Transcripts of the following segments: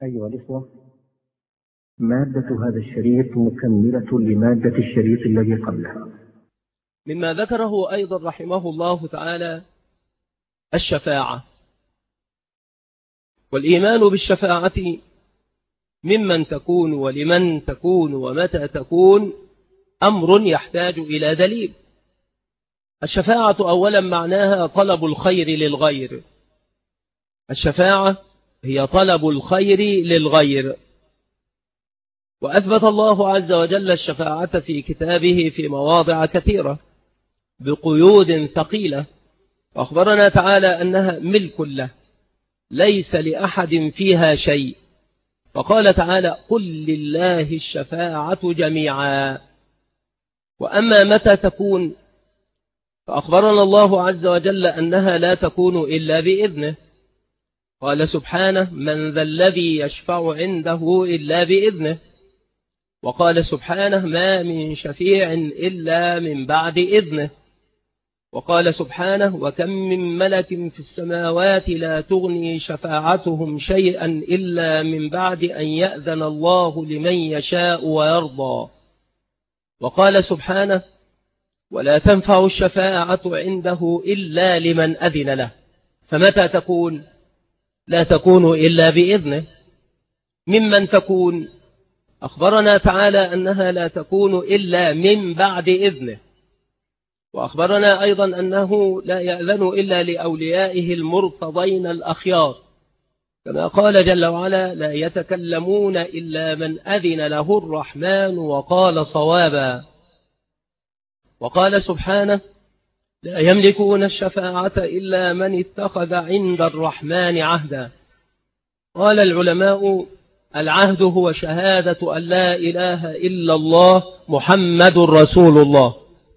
أيها الإخوة، مادة هذا الشريط مكملة لمادة الشريط الذي قبله. مما ذكره أيضا رحمه الله تعالى الشفاعة، والإيمان بالشفاعة ممن تكون ولمن تكون ومتى تكون أمر يحتاج إلى دليل. الشفاعة أولا معناها طلب الخير للغير. الشفاعة هي طلب الخير للغير، وأثبت الله عز وجل الشفاعة في كتابه في مواضع كثيرة بقيود ثقيلة، وأخبرنا تعالى أنها ملك له ليس لأحد فيها شيء، فقال تعالى: قل لله الشفاعة جميعا. وأما متى تكون فأخبرنا الله عز وجل أنها لا تكون إلا بإذنه. قال سبحانه: من ذا الذي يشفع عنده إلا بإذنه. وقال سبحانه: ما من شفيع إلا من بعد إذنه. وقال سبحانه: وكم من ملك في السماوات لا تغني شفاعتهم شيئا إلا من بعد أن يأذن الله لمن يشاء ويرضى. وقال سبحانه: ولا تنفع الشفاعة عنده إلا لمن أذن له. فمتى تكون؟ لا تكون إلا بإذنه. ممن تكون؟ أخبرنا تعالى أنها لا تكون إلا من بعد إذنه، وأخبرنا أيضا أنه لا يأذن إلا لأوليائه المرتضين الأخيار، كما قال جل وعلا: لا يتكلمون إلا من أذن له الرحمن وقال صوابا. وقال سبحانه: لا يملكون الشفاعة إلا من اتخذ عند الرحمن عهدا. قال العلماء: العهد هو شهادة أن لا إله إلا الله محمد رسول الله.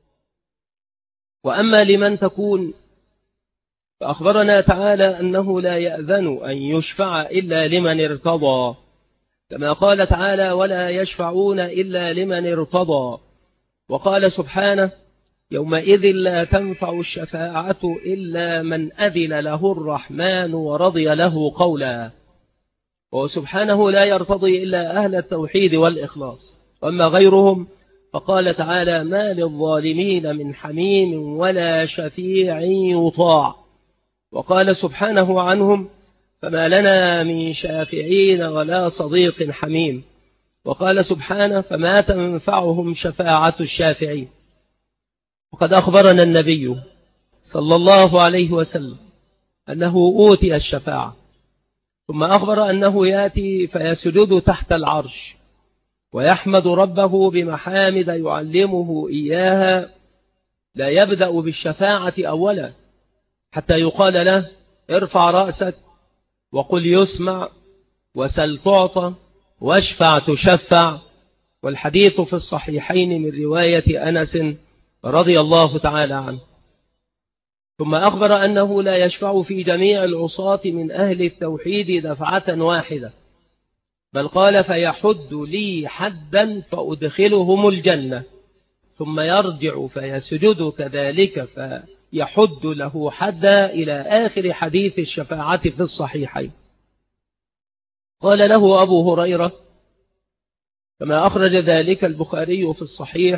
وأما لمن تكون فأخبرنا تعالى أنه لا يأذن أن يشفع إلا لمن ارتضى، كما قال تعالى: ولا يشفعون إلا لمن ارتضى. وقال سبحانه: يومئذ لا تنفع الشفاعة إلا من أذن له الرحمن ورضي له قولا. وسبحانه لا يرتضي إلا أهل التوحيد والإخلاص، وأما غيرهم فقال تعالى: ما للظالمين من حميم ولا شفيع يطاع. وقال سبحانه عنهم: فما لنا من شافعين ولا صديق حميم. وقال سبحانه: فما تنفعهم شفاعة الشافعين. وقد أخبرنا النبي صلى الله عليه وسلم أنه أوتي الشفاعة، ثم أخبر أنه يأتي فيسجد تحت العرش ويحمد ربه بمحامد يعلمه إياها، لا يبدأ بالشفاعة أولا حتى يقال له: ارفع رأسك وقل يسمع وسل تعطى واشفع تشفع. والحديث في الصحيحين من رواية أنس رضي الله تعالى عنه. ثم أخبر أنه لا يشفع في جميع العصاة من أهل التوحيد دفعة واحدة، بل قال: فيحد لي حدا فأدخلهم الجنة، ثم يرجع فيسجد كذلك فيحد له حدا، إلى آخر حديث الشفاعة في الصحيحين. قال له أبو هريرة كما أخرج ذلك البخاري في الصحيح: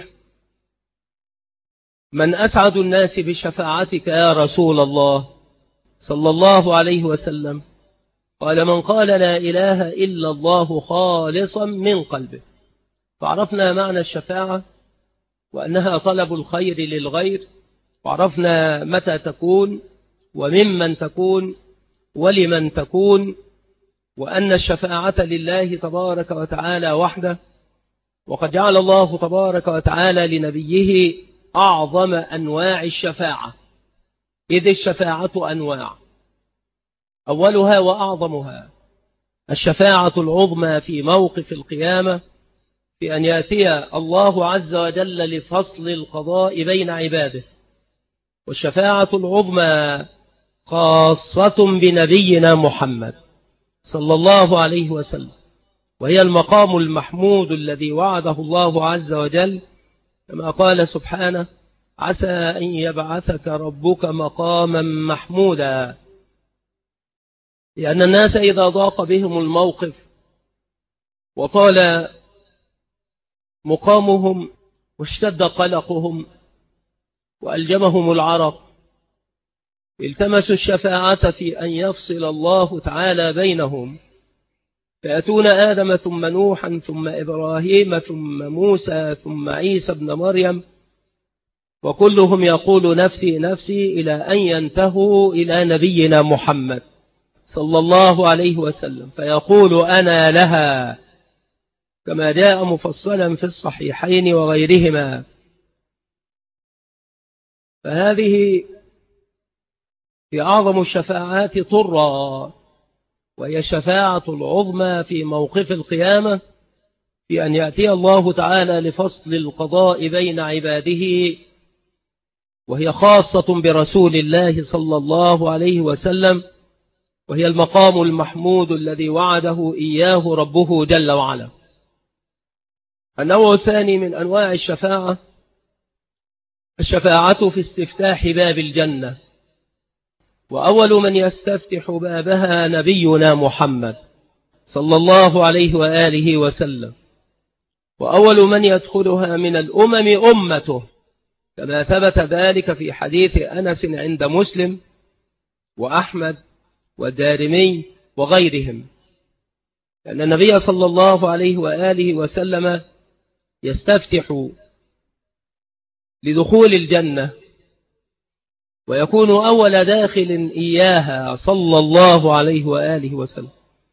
من أسعد الناس بشفاعتك يا رسول الله صلى الله عليه وسلم؟ قال: من قال لا إله إلا الله خالصا من قلبه. فعرفنا معنى الشفاعة وأنها طلب الخير للغير، وعرفنا متى تكون وممن تكون ولمن تكون، وأن الشفاعة لله تبارك وتعالى وحده. وقد جعل الله تبارك وتعالى لنبيه أعظم أنواع الشفاعة، إذ الشفاعة أنواع، أولها وأعظمها الشفاعة العظمى في موقف القيامة، في أن يأتي الله عز وجل لفصل القضاء بين عباده. والشفاعة العظمى خاصة بنبينا محمد صلى الله عليه وسلم، وهي المقام المحمود الذي وعده الله عز وجل، كما قال سبحانه: عسى أن يبعثك ربك مقاما محمودا. لأن الناس إذا ضاق بهم الموقف وطال مقامهم واشتد قلقهم وألجمهم العرق، التمسوا الشفاعة في أن يفصل الله تعالى بينهم، فيأتون آدم ثم نوحا ثم إبراهيم ثم موسى ثم عيسى ابن مريم، وكلهم يقول نفسي نفسي إلى أن ينتهوا إلى نبينا محمد صلى الله عليه وسلم، فيقول أنا لها، كما جاء مفصلا في الصحيحين وغيرهما. فهذه في أعظم الشفاعات طرا، وهي الشفاعة العظمى في موقف القيامة، في أن يأتي الله تعالى لفصل القضاء بين عباده، وهي خاصة برسول الله صلى الله عليه وسلم، وهي المقام المحمود الذي وعده إياه ربه جل وعلا. النوع الثاني من أنواع الشفاعة الشفاعة في استفتاح باب الجنة، وأول من يستفتح بابها نبينا محمد صلى الله عليه وآله وسلم، وأول من يدخلها من الأمم أمته، كما ثبت ذلك في حديث أنس عند مسلم وأحمد والدارمي وغيرهم، لأن النبي صلى الله عليه وآله وسلم يستفتح لدخول الجنة، ويكون أول داخل إياها صلى الله عليه وآله وسلم.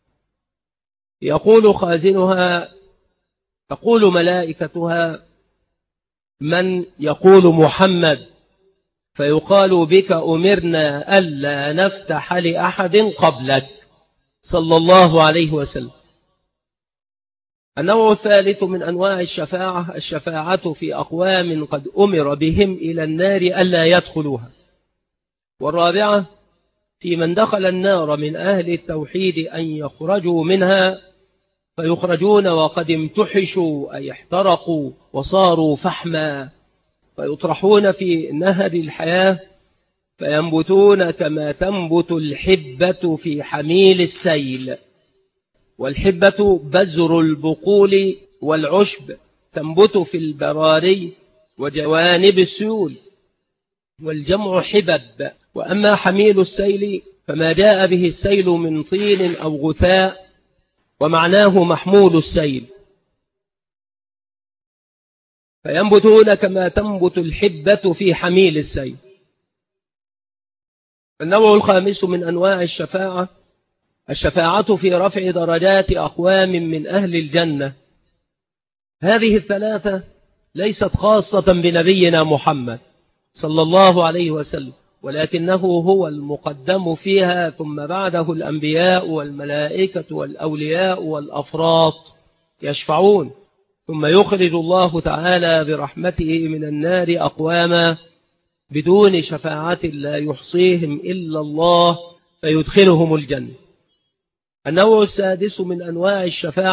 يقول خازنها، تقول ملائكتها: من؟ يقول محمد، فيقال بك أمرنا ألا نفتح لأحد قبلك صلى الله عليه وسلم. النوع الثالث من أنواع الشفاعة في أقوام قد أمر بهم إلى النار ألا يدخلوها. والرابعة في من دخل النار من أهل التوحيد أن يخرجوا منها، فيخرجون وقد امتحشوا أي احترقوا وصاروا فحما، فيطرحون في نهر الحياة فينبتون كما تنبت الحبة في حميل السيل. والحبة بذر البقول والعشب، تنبت في البراري وجوانب السيول، والجمع حبب. وأما حميل السيل فما جاء به السيل من طين أو غثاء، ومعناه محمول السيل، فينبتون كما تنبت الحبة في حميل السيل. النوع الخامس من أنواع الشفاعة في رفع درجات أقوام من أهل الجنة. هذه الثلاثة ليست خاصة بنبينا محمد صلى الله عليه وسلم، ولكنه هو المقدم فيها، ثم بعده الأنبياء والملائكة والأولياء والأفراط يشفعون، ثم يخرج الله تعالى برحمته من النار أقواما بدون شفاعة لا يحصيهم إلا الله فيدخلهم الجنة. النوع السادس من أنواع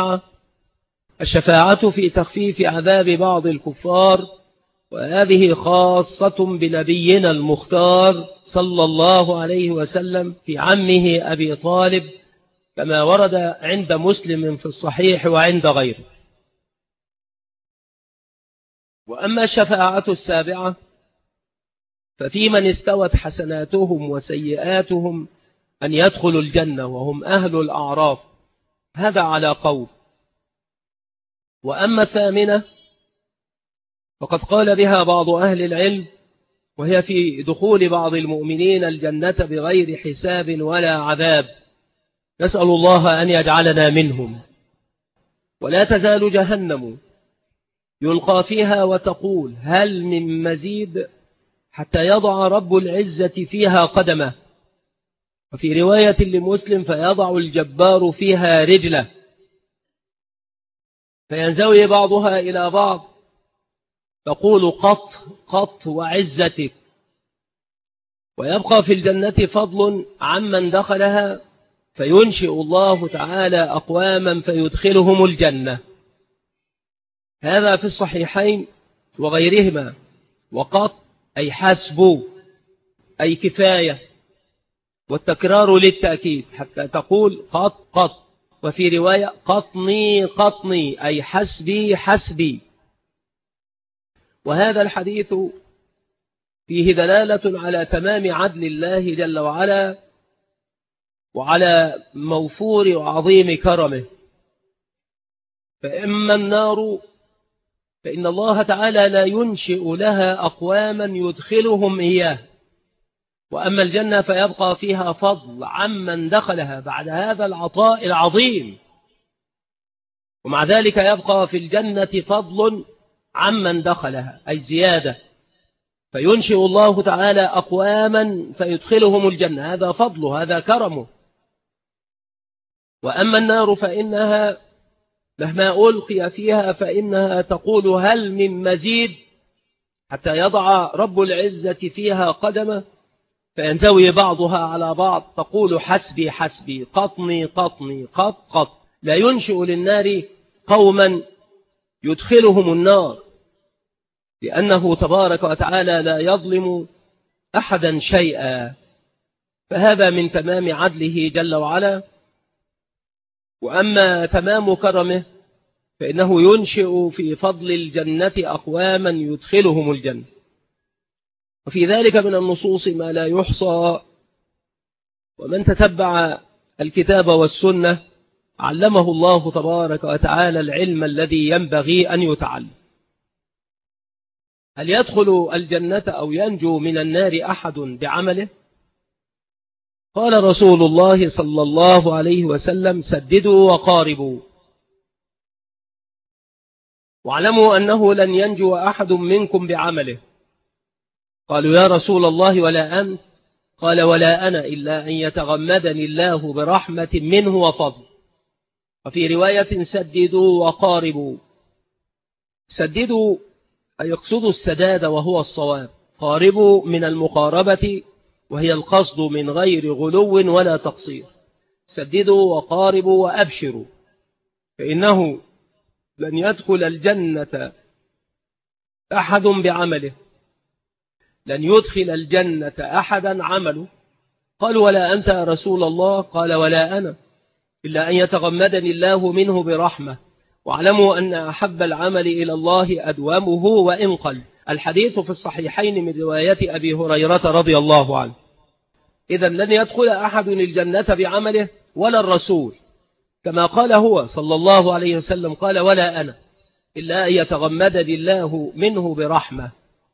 الشفاعة في تخفيف عذاب بعض الكفار، وهذه خاصة بنبينا المختار صلى الله عليه وسلم في عمه أبي طالب، كما ورد عند مسلم في الصحيح وعند غيره. وأما الشفاعة السابعة ففي من استوت حسناتهم وسيئاتهم أن يدخلوا الجنة وهم أهل الأعراف، هذا على قول. وأما الثامنة فقد قال بها بعض أهل العلم، وهي في دخول بعض المؤمنين الجنة بغير حساب ولا عذاب، نسأل الله أن يجعلنا منهم. ولا تزال جهنم يلقى فيها وتقول هل من مزيد، حتى يضع رب العزة فيها قدمه. وفي رواية لمسلم فيضع الجبار فيها رجله، فينزوي بعضها إلى بعض، تقول قط قط وعزتك. ويبقى في الجنة فضل عمن دخلها، فينشئ الله تعالى أقواما فيدخلهم الجنة. هذا في الصحيحين وغيرهما. وقط أي حسب أي كفاية، والتكرار للتأكيد، حتى تقول قط قط وفي رواية قطني قطني أي حسبي حسبي. وهذا الحديث فيه دلالة على تمام عدل الله جل وعلا وعلى موفور وعظيم كرمه. فإما النار فإن الله تعالى لا ينشئ لها أقواما يدخلهم إياه، وأما الجنة فيبقى فيها فضل عمن دخلها بعد هذا العطاء العظيم، ومع ذلك يبقى في الجنة فضل عمن دخلها أي زيادة، فينشئ الله تعالى أقواما فيدخلهم الجنة، هذا فضله هذا كرمه. وأما النار فإنها مهما ألقي فيها فإنها تقول هل من مزيد، حتى يضع رب العزة فيها قدمه فينزوي بعضها على بعض، تقول حسبي حسبي قطني قطني قط قط. لا ينشئ للنار قوما يدخلهم النار، لأنه تبارك وتعالى لا يظلم أحدا شيئا، فهذا من تمام عدله جل وعلا. وأما تمام كرمه فإنه ينشئ في فضل الجنة أقواما يدخلهم الجنة، وفي ذلك من النصوص ما لا يحصى، ومن تتبع الكتاب والسنة علمه الله تبارك وتعالى العلم الذي ينبغي أن يتعلم. هل يدخل الجنة أو ينجو من النار أحد بعمله؟ قال رسول الله صلى الله عليه وسلم سددوا وقاربوا، واعلموا أنه لن ينجو أحد منكم بعمله. قالوا يا رسول الله ولا أنت؟ قال ولا أنا إلا أن يتغمدني الله برحمة منه وفضل. وفي رواية سددوا وقاربوا. سددوا أي يقصدوا السداد وهو الصواب، قاربوا من المقاربة وهي القصد من غير غلو ولا تقصير. سددوا وقاربوا وأبشروا، فإنه لن يدخل الجنة أحد بعمله، لن يدخل الجنة أحدا عمله. قالوا ولا أنت يا رسول الله؟ قال ولا أنا إلا أن يتغمدني الله منه برحمة، واعلموا أن أحب العمل إلى الله أدومه وإن قل. الحديث في الصحيحين من رواية أبي هريرة رضي الله عنه. إذن لن يدخل أحد الجنة بعمله ولا الرسول، كما قال هو صلى الله عليه وسلم قال ولا أنا إلا أن يتغمدني الله منه برحمة.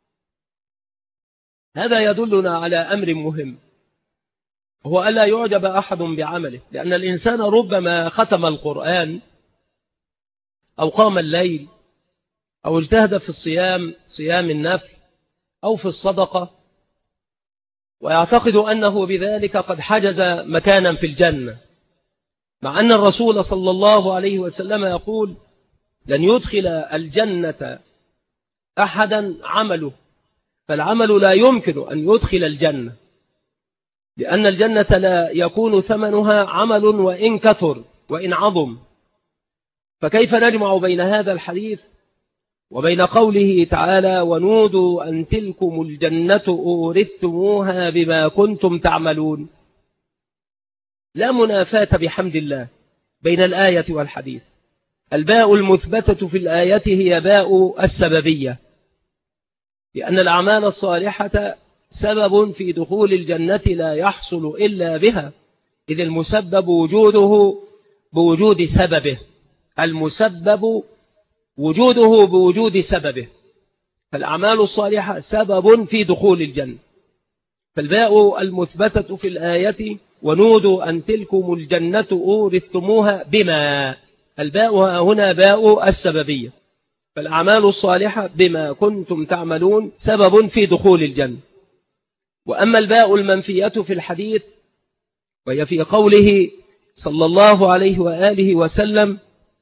هذا يدلنا على أمر مهم، هو ألا يعجب أحد بعمله، لأن الإنسان ربما ختم القرآن أو قام الليل أو اجتهد في الصيام صيام النفل أو في الصدقة، ويعتقد أنه بذلك قد حجز مكانا في الجنة، مع أن الرسول صلى الله عليه وسلم يقول لن يدخل الجنة أحدا عمله، فالعمل لا يمكن أن يدخل الجنة، لأن الجنة لا يكون ثمنها عمل وإن كثر وإن عظم. فكيف نجمع بين هذا الحديث وبين قوله تعالى ونودوا أن تلكم الجنة أورثتموها بما كنتم تعملون؟ لا منافاة بحمد الله بين الآية والحديث. الباء المثبتة في الآية هي باء السببية، لأن الأعمال الصالحة سبب في دخول الجنة لا يحصل إلا بها، إذ المسبب وجوده بوجود سببه، المسبب وجوده بوجود سببه، فالأعمال الصالحة سبب في دخول الجنة. فالباء المثبتة في الآية ونودوا أن تلكم الجنة أورثتموها بما، الباء هنا باء السببية، فالأعمال الصالحة بما كنتم تعملون سبب في دخول الجنة. وأما الباء المنفية في الحديث وهي في قوله صلى الله عليه وآله وسلم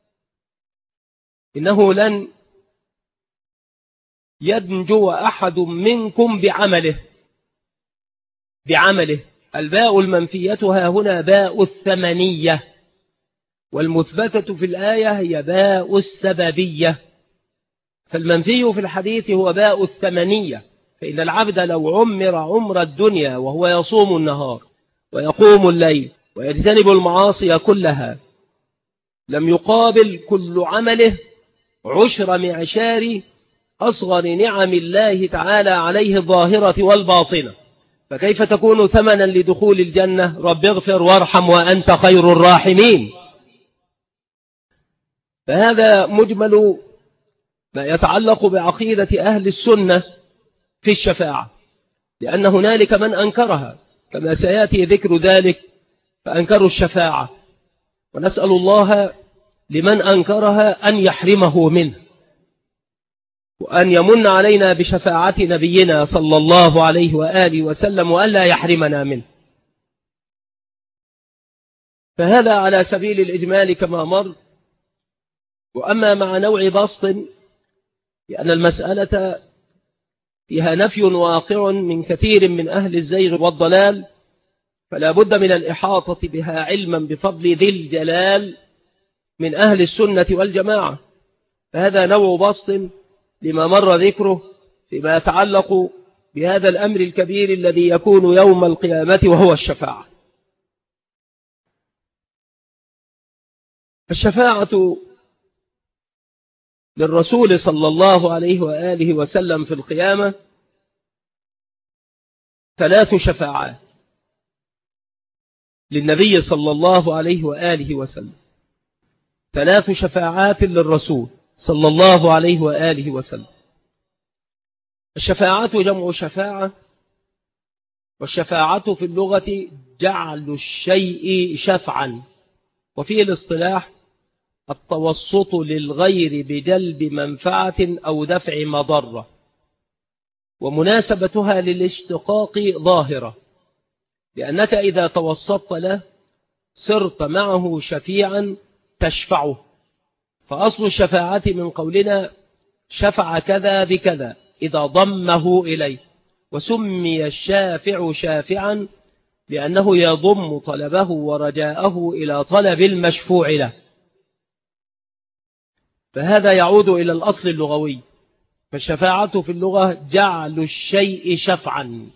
إنه لن ينجو أحد منكم بعمله، الباء المنفية ها هنا باء الثمنية، والمثبتة في الآية هي باء السببية. فالمنفي في الحديث هو باء الثمنية، فإن العبد لو عمر عمر الدنيا وهو يصوم النهار ويقوم الليل ويجتنب المعاصي كلها لم يقابل كل عمله عشر معشار أصغر نعم الله تعالى عليه الظاهرة والباطنة، فكيف تكون ثمنا لدخول الجنة؟ رب اغفر وارحم وأنت خير الراحمين. فهذا مجمل ما يتعلق بعقيدة أهل السنة في الشفاعة، لأن هنالك من أنكرها كما سيأتي ذكر ذلك، فأنكروا الشفاعة، ونسأل الله لمن أنكرها أن يحرمه منه، وأن يمن علينا بشفاعة نبينا صلى الله عليه وآله وسلم، وأن لا يحرمنا منه. فهذا على سبيل الإجمال كما مر. وأما مع نوع بسط، لأن المسألة فيها نفي واقع من كثير من أهل الزيغ والضلال، فلا بد من الإحاطة بها علما بفضل ذي الجلال من أهل السنة والجماعة. فهذا نوع بسط لما مر ذكره فيما يتعلق بهذا الأمر الكبير الذي يكون يوم القيامة، وهو الشفاعة. الشفاعة للرسول صلى الله عليه وآله وسلم في القيامة 3 شفاعات للنبي صلى الله عليه وآله وسلم، 3 شفاعات للرسول صلى الله عليه وآله وسلم. الشفاعات جمع شفاعة، والشفاعة في اللغة جعل الشيء شفعا، وفي الاصطلاح التوسط للغير بجلب منفعة أو دفع مضرة، ومناسبتها للاشتقاق ظاهرة، لأنك إذا توسطت له صرت معه شفيعا تشفعه. فأصل الشفاعة من قولنا شفع كذا بكذا إذا ضمه إليه، وسمي الشافع شافعا لأنه يضم طلبه ورجاءه إلى طلب المشفوع له. فهذا يعود إلى الأصل اللغوي، فالشفاعة في اللغة جعل الشيء شفعا.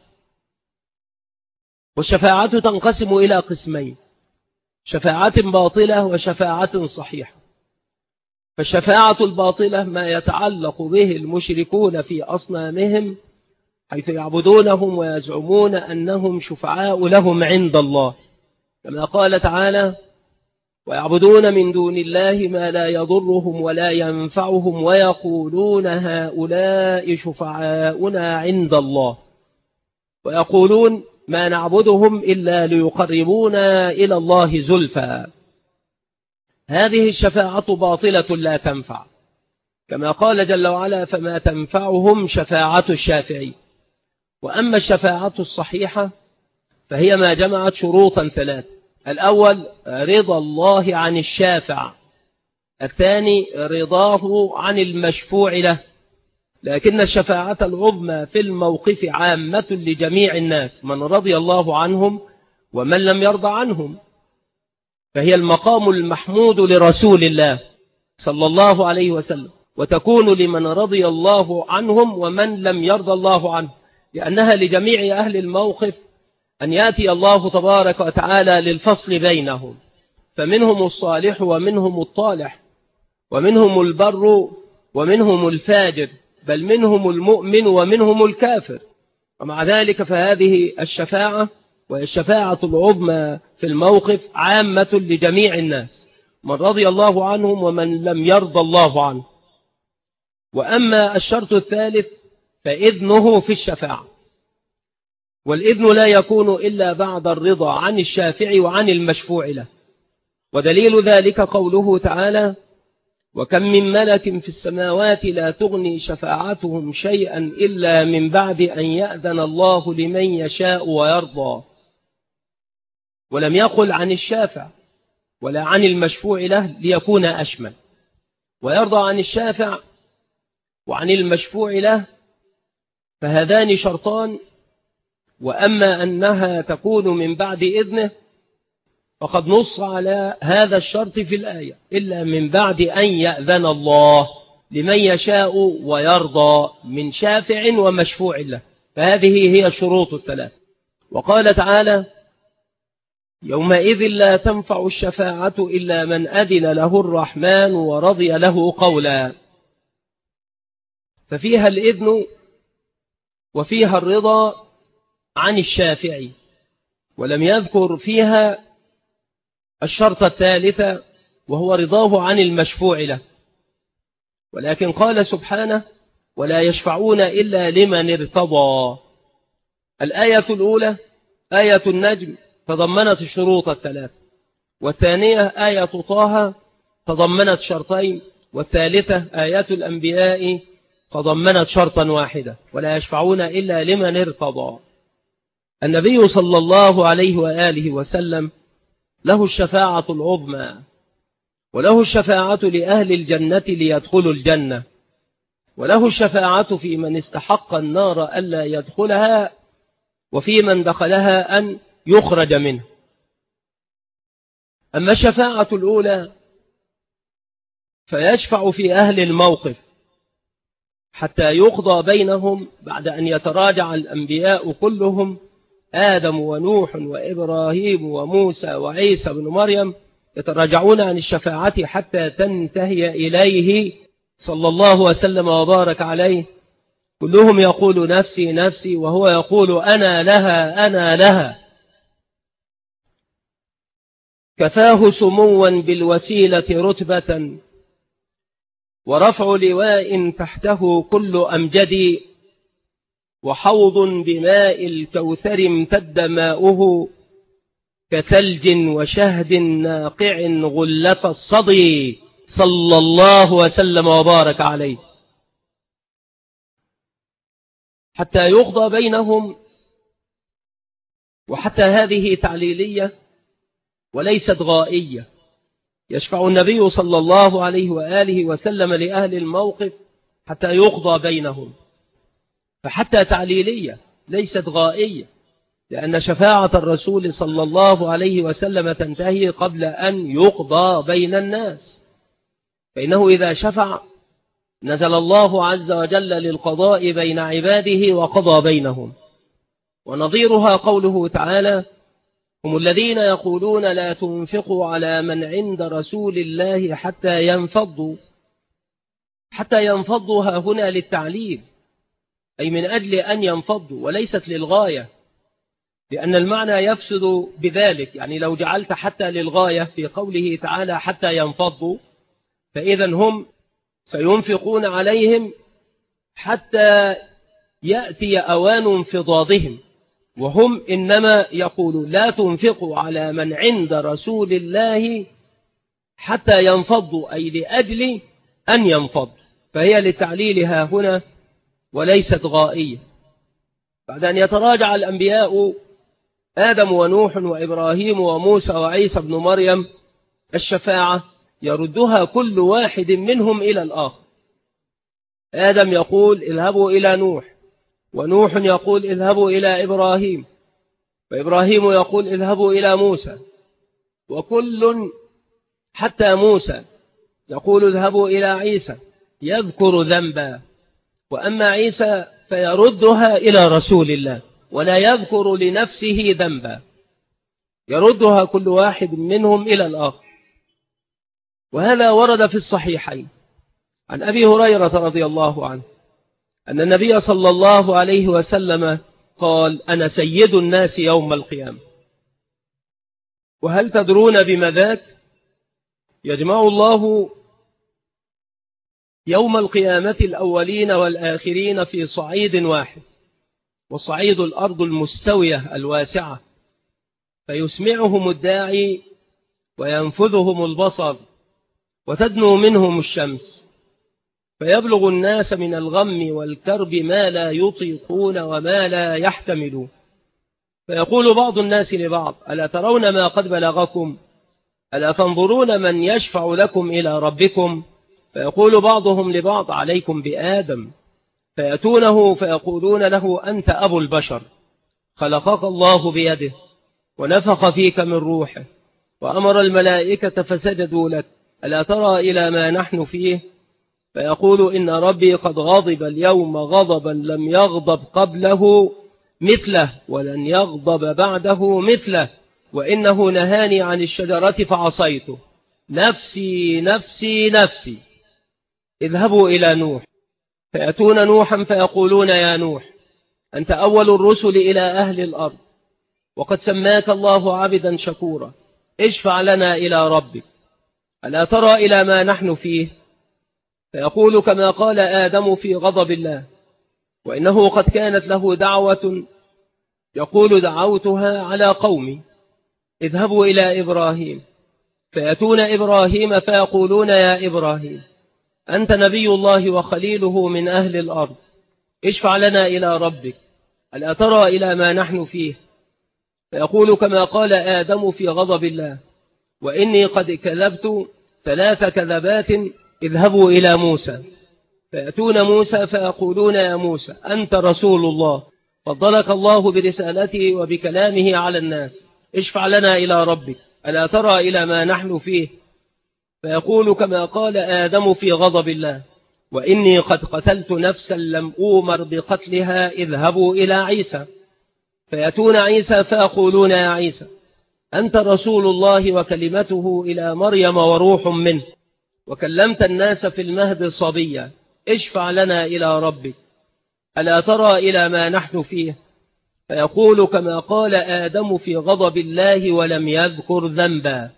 والشفاعة تنقسم إلى قسمين: شفاعة باطلة وشفاعة صحيحة. فالشفاعة الباطلة ما يتعلق به المشركون في أصنامهم، حيث يعبدونهم ويزعمون أنهم شفعاء لهم عند الله، كما قال تعالى: ويعبدون من دون الله ما لا يضرهم ولا ينفعهم ويقولون هؤلاء شفعاؤنا عند الله، ويقولون ما نعبدهم إلا ليقربونا إلى الله زلفى. هذه الشفاعة باطلة لا تنفع، كما قال جل وعلا: فما تنفعهم شفاعة الشافعين. وأما الشفاعة الصحيحة فهي ما جمعت شروطا 3: الأول رضا الله عن الشافع، الثاني رضاه عن المشفوع له. لكن الشفاعة العظمى في الموقف عامة لجميع الناس، من رضي الله عنهم ومن لم يرضى عنهم، فهي المقام المحمود لرسول الله صلى الله عليه وسلم، وتكون لمن رضي الله عنهم ومن لم يرضى الله عنه، لأنها لجميع أهل الموقف أن يأتي الله تبارك وتعالى للفصل بينهم، فمنهم الصالح ومنهم الطالح، ومنهم البر ومنهم الفاجر، بل منهم المؤمن ومنهم الكافر. ومع ذلك فهذه الشفاعة والشفاعة العظمى في الموقف عامة لجميع الناس، من رضي الله عنهم ومن لم يرضى الله عنه. وأما الشرط الثالث فإذنه في الشفاعة، والإذن لا يكون إلا بعد الرضا عن الشافع وعن المشفوع له. ودليل ذلك قوله تعالى: وكم من ملك في السماوات لا تغني شفاعتهم شيئا إلا من بعد أن يأذن الله لمن يشاء ويرضى. ولم يقل عن الشافع ولا عن المشفوع له ليكون أشمل. ويرضى عن الشافع وعن المشفوع له فهذان شرطان، وأما أنها تكون من بعد إذنه فقد نص على هذا الشرط في الآية: إلا من بعد أن يأذن الله لمن يشاء ويرضى من شافع ومشفوع له. فهذه هي الشروط 3. وقال تعالى: يومئذ لا تنفع الشفاعة إلا من أذن له الرحمن ورضي له قولا. ففيها الإذن وفيها الرضا عن الشافعي، ولم يذكر فيها الشرط الثالث وهو رضاه عن المشفوع له، ولكن قال سبحانه ولا يشفعون إلا لمن ارتضى. الآية الأولى آية النجم تضمنت الشروط الثلاث، والثانية آية طه تضمنت شرطين، والثالثة آيات الأنبياء تضمنت شرطا واحدا ولا يشفعون إلا لمن ارتضى. النبي صلى الله عليه وآله وسلم له الشفاعة العظمى، وله الشفاعة لأهل الجنة ليدخلوا الجنة، وله الشفاعة في من استحق النار ألا يدخلها، وفي من دخلها أن يخرج منه. أما الشفاعة الأولى فيشفع في أهل الموقف حتى يقضى بينهم بعد أن يتراجع الأنبياء كلهم، آدم ونوح وإبراهيم وموسى وعيسى بن مريم، يتراجعون عن الشفاعة حتى تنتهي إليه صلى الله وسلم وبارك عليه. كلهم يقول نفسي نفسي، وهو يقول أنا لها أنا لها. كفاه سموا بالوسيلة رتبة، ورفع لواء تحته كل أمجد، وحوض بماء الكوثر امتد ماؤه، كثلج وشهد ناقع غلة الصدي، صلى الله وسلم وبارك عليه. حتى يقضى بينهم، وحتى هذه تعليلية وليست غائية. يشفع النبي صلى الله عليه وآله وسلم لأهل الموقف حتى يقضى بينهم، فحتى تعليلية ليست غائية، لأن شفاعة الرسول صلى الله عليه وسلم تنتهي قبل أن يقضى بين الناس، فإنه إذا شفع نزل الله عز وجل للقضاء بين عباده وقضى بينهم. ونظيرها قوله تعالى هم الذين يقولون لا تنفقوا على من عند رسول الله حتى ينفضوا. حتى ينفضوا ها هنا للتعليل، أي من أجل أن ينفضوا، وليست للغاية، لأن المعنى يفسد بذلك. يعني لو جعلت حتى للغاية في قوله تعالى حتى ينفضوا، فإذا هم سينفقون عليهم حتى يأتي أوان انفضاضهم، وهم إنما يقولون لا تنفقوا على من عند رسول الله حتى ينفضوا، أي لأجل أن ينفض، فهي لتعليلها هنا وليست غائية. بعد أن يتراجع الأنبياء آدم ونوح وإبراهيم وموسى وعيسى بن مريم، الشفاعة يردها كل واحد منهم إلى الآخر. آدم يقول اذهبوا إلى نوح، ونوح يقول اذهبوا إلى إبراهيم، وإبراهيم يقول اذهبوا إلى موسى، وكل حتى موسى يقول اذهبوا إلى عيسى يذكر ذنبا، وأما عيسى فيردها إلى رسول الله ولا يذكر لنفسه ذنبا، يردها كل واحد منهم إلى الآخر. وهذا ورد في الصحيحين عن أبي هريرة رضي الله عنه أن النبي صلى الله عليه وسلم قال أنا سيد الناس يوم القيامة. وهل تدرون بما ذاك؟ يجمع الله يوم القيامة الأولين والآخرين في صعيد واحد، وصعيد الأرض المستوية الواسعة، فيسمعهم الداعي وينفذهم البصر وتدنو منهم الشمس، فيبلغ الناس من الغم والكرب ما لا يطيقون وما لا يحتملون، فيقول بعض الناس لبعض ألا ترون ما قد بلغكم؟ ألا تنظرون من يشفع لكم إلى ربكم؟ فيقول بعضهم لبعض عليكم بآدم، فيأتونه فيقولون له أنت أبو البشر، خلقك الله بيده ونفخ فيك من روحه وأمر الملائكة فسجدوا لك، ألا ترى إلى ما نحن فيه؟ فيقول إن ربي قد غضب اليوم غضبا لم يغضب قبله مثله ولن يغضب بعده مثله، وإنه نهاني عن الشجرة فعصيته. نفسي نفسي نفسي. اذهبوا إلى نوح فيأتون نوحا فيقولون يا نوح أنت أول الرسل إلى أهل الأرض، وقد سماك الله عبدا شكورا، اشفع لنا إلى ربك، ألا ترى إلى ما نحن فيه؟ فيقول كما قال آدم في غضب الله، وإنه قد كانت له دعوة يقول دعوتها على قومي. اذهبوا إلى إبراهيم فيأتون إبراهيم فيقولون يا إبراهيم أنت نبي الله وخليله من أهل الأرض، اشفع لنا إلى ربك، ألا ترى إلى ما نحن فيه؟ فيقول كما قال آدم في غضب الله، وإني قد كذبت 3 كذبات، اذهبوا إلى موسى. فيأتون موسى فيقولون يا موسى أنت رسول الله، فضلك الله برسالته وبكلامه على الناس، اشفع لنا إلى ربك، ألا ترى إلى ما نحن فيه؟ فيقول كما قال آدم في غضب الله، وإني قد قتلت نفسا لم أؤمر بقتلها، اذهبوا إلى عيسى. فيأتون عيسى فيقولون يا عيسى أنت رسول الله وكلمته إلى مريم وروح منه، وكلمت الناس في المهد صبيا، اشفع لنا إلى ربك، ألا ترى إلى ما نحن فيه؟ فيقول كما قال آدم في غضب الله ولم يذكر ذنبا.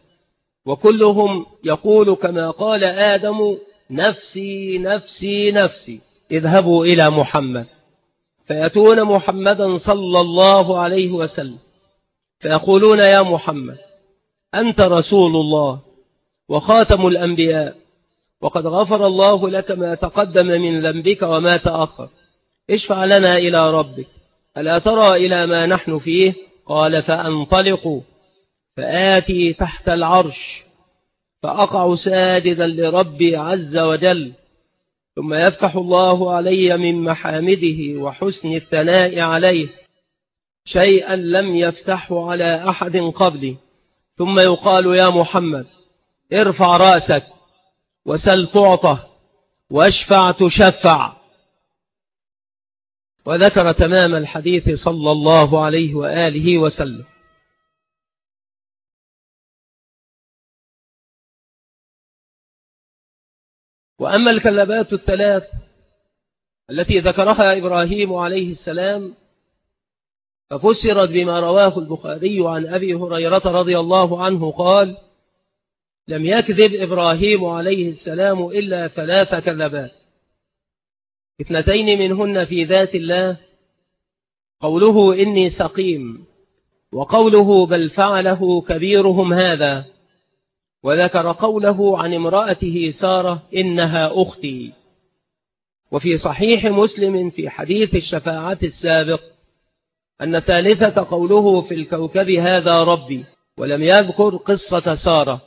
وكلهم يقول كما قال آدم نفسي نفسي نفسي. اذهبوا إلى محمد. فيأتون محمدا صلى الله عليه وسلم فيقولون يا محمد أنت رسول الله وخاتم الأنبياء، وقد غفر الله لك ما تقدم من ذنبك وما تأخر، اشفع لنا إلى ربك، ألا ترى إلى ما نحن فيه؟ قال فأنطلقوا فآتي تحت العرش فأقع ساجدا لربي عز وجل، ثم يفتح الله علي من محامده وحسن الثناء عليه شيئا لم يفتحه على أحد قبلي، ثم يقال يا محمد ارفع رأسك وسل تعطه واشفع تشفع. وذكر تمام الحديث صلى الله عليه وآله وسلم. وأما الكذبات الثلاث التي ذكرها إبراهيم عليه السلام ففسرت بما رواه البخاري عن أبي هريرة رضي الله عنه قال لم يكذب إبراهيم عليه السلام إلا 3 كذبات، 2 منهن في ذات الله، قوله إني سقيم، وقوله بل فعله كبيرهم هذا، وذكر قوله عن امرأته سارة إنها أختي. وفي صحيح مسلم في حديث الشفاعة السابق أن 3 قوله في الكوكب هذا ربي، ولم يذكر قصة سارة.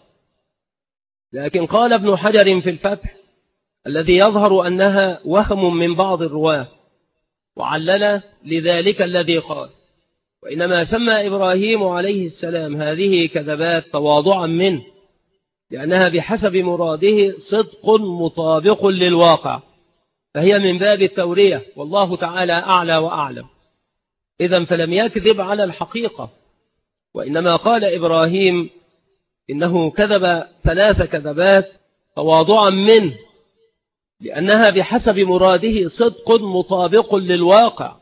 لكن قال ابن حجر في الفتح الذي يظهر أنها وهم من بعض الرواة، وعلل لذلك الذي قال وإنما سمى إبراهيم عليه السلام هذه كذبات تواضعا منه، لأنها بحسب مراده صدق مطابق للواقع، فهي من باب التورية، والله تعالى أعلى وأعلم. إذن فلم يكذب على الحقيقة، وإنما قال إبراهيم إنه كذب 3 كذبات تواضعا منه، لأنها بحسب مراده صدق مطابق للواقع،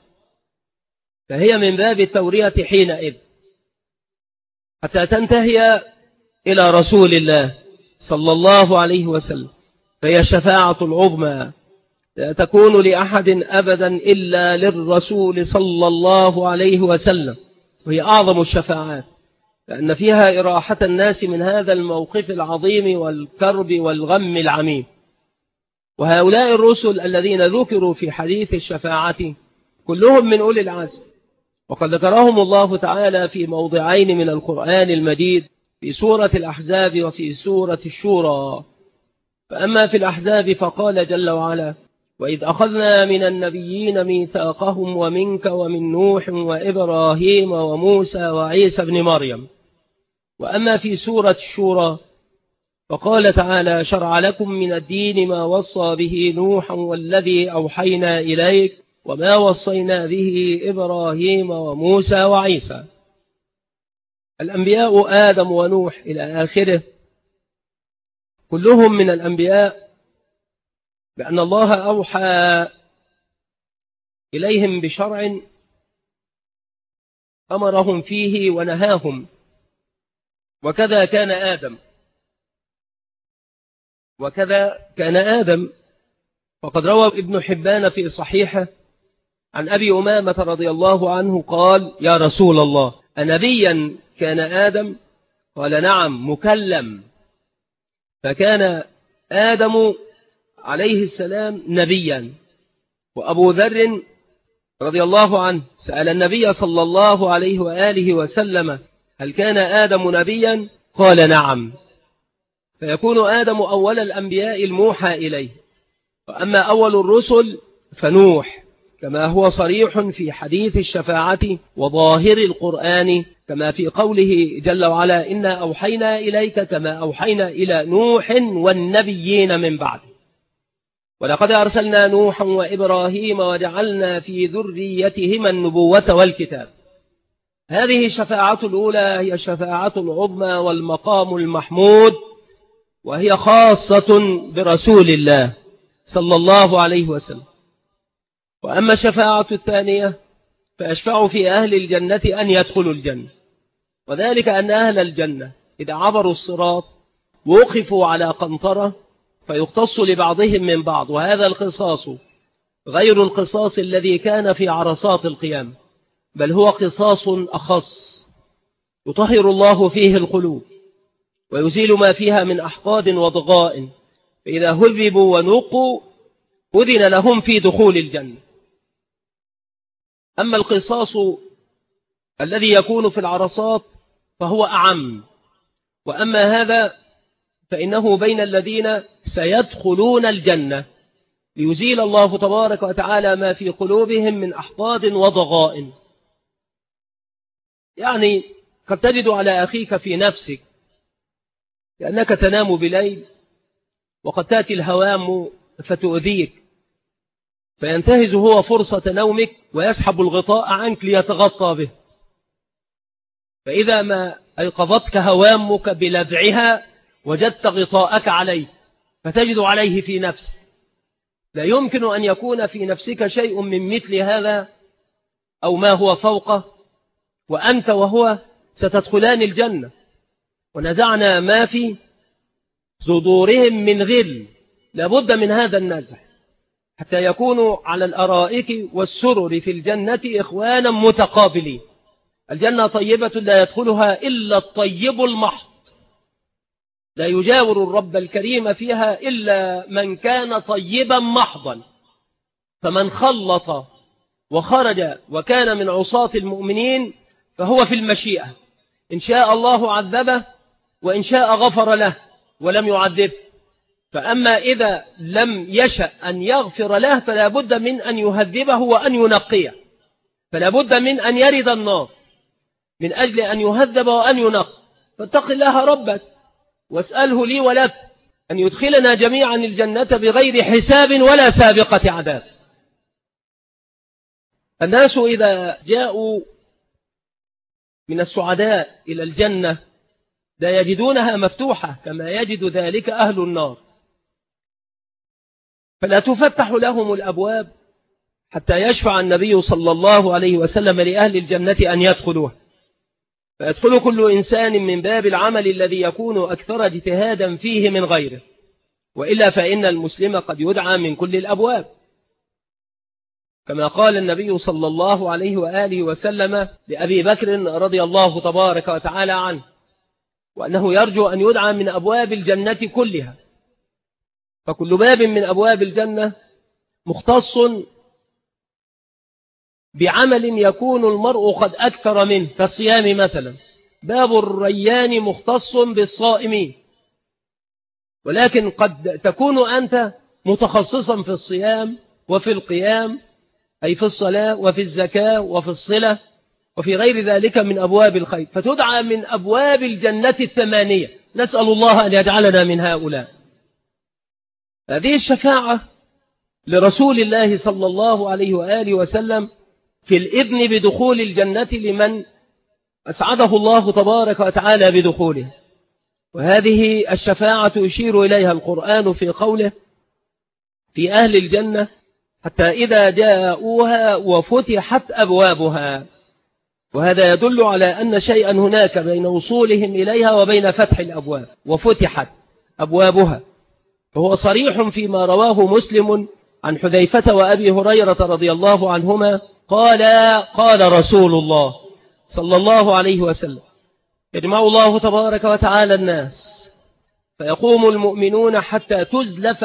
فهي من باب التورية حينئذ، حتى تنتهي إلى رسول الله صلى الله عليه وسلم، فهي الشفاعة العظمى لا تكون لأحد أبدا إلا للرسول صلى الله عليه وسلم، وهي أعظم الشفاعات، لأن فيها إراحة الناس من هذا الموقف العظيم والكرب والغم العميم. وهؤلاء الرسل الذين ذكروا في حديث الشفاعة كلهم من أولي العزم، وقد ذكرهم الله تعالى في موضعين من القرآن المجيد، في سورة الأحزاب وفي سورة الشورى. فأما في الأحزاب فقال جل وعلا وإذ أخذنا من النبيين ميثاقهم ومنك ومن نوح وإبراهيم وموسى وعيسى بن مريم. وأما في سورة الشورى فقال تعالى شرع لكم من الدين ما وصى به نوحا والذي أوحينا إليك وما وصينا به إبراهيم وموسى وعيسى. الأنبياء آدم ونوح إلى آخره كلهم من الأنبياء بأن الله أوحى إليهم بشرع أمرهم فيه ونهاهم. وكذا كان آدم وقد روى ابن حبان في صحيحه عن أبي أمامة رضي الله عنه قال: يا رسول الله، أنبيا كان آدم؟ قال: نعم، مكلم. فكان آدم عليه السلام نبيا. وأبو ذر رضي الله عنه سأل النبي صلى الله عليه وآله وسلم: هل كان آدم نبيا؟ قال: نعم. فيكون آدم أول الأنبياء الموحى إليه. وأما أول الرسل فنوح، كما هو صريح في حديث الشفاعة وظاهر القرآن، كما في قوله جل وعلا: إنا أوحينا إليك كما أوحينا إلى نوح والنبيين من بعده، ولقد أرسلنا نوحا وإبراهيم وجعلنا في ذريتهما النبوة والكتاب. هذه الشفاعة الأولى هي الشفاعة العظمى والمقام المحمود، وهي خاصة برسول الله صلى الله عليه وسلم. وأما الشفاعة الثانية فيشفع في أهل الجنة أن يدخلوا الجنة، وذلك أن أهل الجنة إذا عبروا الصراط ووقفوا على قنطرة فيقتص لبعضهم من بعض، وهذا القصاص غير القصاص الذي كان في عرصات القيامة، بل هو قصاص أخص يطهر الله فيه القلوب ويزيل ما فيها من أحقاد وضغائن، فإذا هذبوا ونقوا أذن لهم في دخول الجنة. أما القصاص الذي يكون في العرصات فهو أعم، وأما هذا فإنه بين الذين سيدخلون الجنة ليزيل الله تبارك وتعالى ما في قلوبهم من أحقاد وضغائن. يعني قد تجد على أخيك في نفسك لأنك تنام بليل وقد تأتي الهوام فتؤذيك، فينتهز هو فرصة نومك ويسحب الغطاء عنك ليتغطى به، فإذا ما أيقظتك هوامك بلذعها وجدت غطاءك عليه فتجد عليه في نفسك. لا يمكن أن يكون في نفسك شيء من مثل هذا أو ما هو فوقه، وأنت وهو ستدخلان الجنة. ونزعنا ما في صدورهم من غل، لابد من هذا النزع حتى يكونوا على الأرائك والسرر في الجنة إخوانا متقابلين. الجنة طيبة لا يدخلها إلا الطيب المحض، لا يجاور الرب الكريم فيها إلا من كان طيبا محضا، فمن خلط وخرج وكان من عصاة المؤمنين فهو في المشيئة، إن شاء الله عذبه وإن شاء غفر له ولم يعذبه. فأما إذا لم يشأ أن يغفر له فلا بد من أن يهذبه وأن ينقيه، فلا بد من أن يرد النار من أجل أن يهذب وأن ينقى. فاتق الله ربك واسأله لي ولك أن يدخلنا جميعا الجنة بغير حساب ولا سابقة عذاب. الناس إذا جاءوا من السعداء إلى الجنة لا يجدونها مفتوحة كما يجد ذلك أهل النار، فلا تفتح لهم الأبواب حتى يشفع النبي صلى الله عليه وسلم لأهل الجنة أن يدخلوها، فيدخل كل إنسان من باب العمل الذي يكون أكثر اجتهادا فيه من غيره، وإلا فإن المسلم قد يدعى من كل الأبواب، كما قال النبي صلى الله عليه وآله وسلم لأبي بكر رضي الله تبارك وتعالى عنه، وأنه يرجو أن يدعى من أبواب الجنة كلها. فكل باب من أبواب الجنة مختص بعمل يكون المرء قد أكثر منه، كالصيام مثلا، باب الريان مختص بالصائمين، ولكن قد تكون أنت متخصصا في الصيام وفي القيام، أي في الصلاة وفي الزكاة وفي الصلة وفي غير ذلك من أبواب الخير، فتدعى من أبواب الجنة الثمانية. نسأل الله أن يجعلنا من هؤلاء. هذه الشفاعة لرسول الله صلى الله عليه وآله وسلم في الإذن بدخول الجنة لمن أسعده الله تبارك وتعالى بدخوله. وهذه الشفاعة يشير إليها القرآن في قوله في أهل الجنة حتى إذا جاءوها وفتحت أبوابها. وهذا يدل على أن شيئا هناك بين وصولهم إليها وبين فتح الأبواب، وفتحت أبوابها. فهو صريح فيما رواه مسلم عن حذيفة وأبي هريرة رضي الله عنهما قال رسول الله صلى الله عليه وسلم: يجمع الله تبارك وتعالى الناس فيقوم المؤمنون حتى تزلف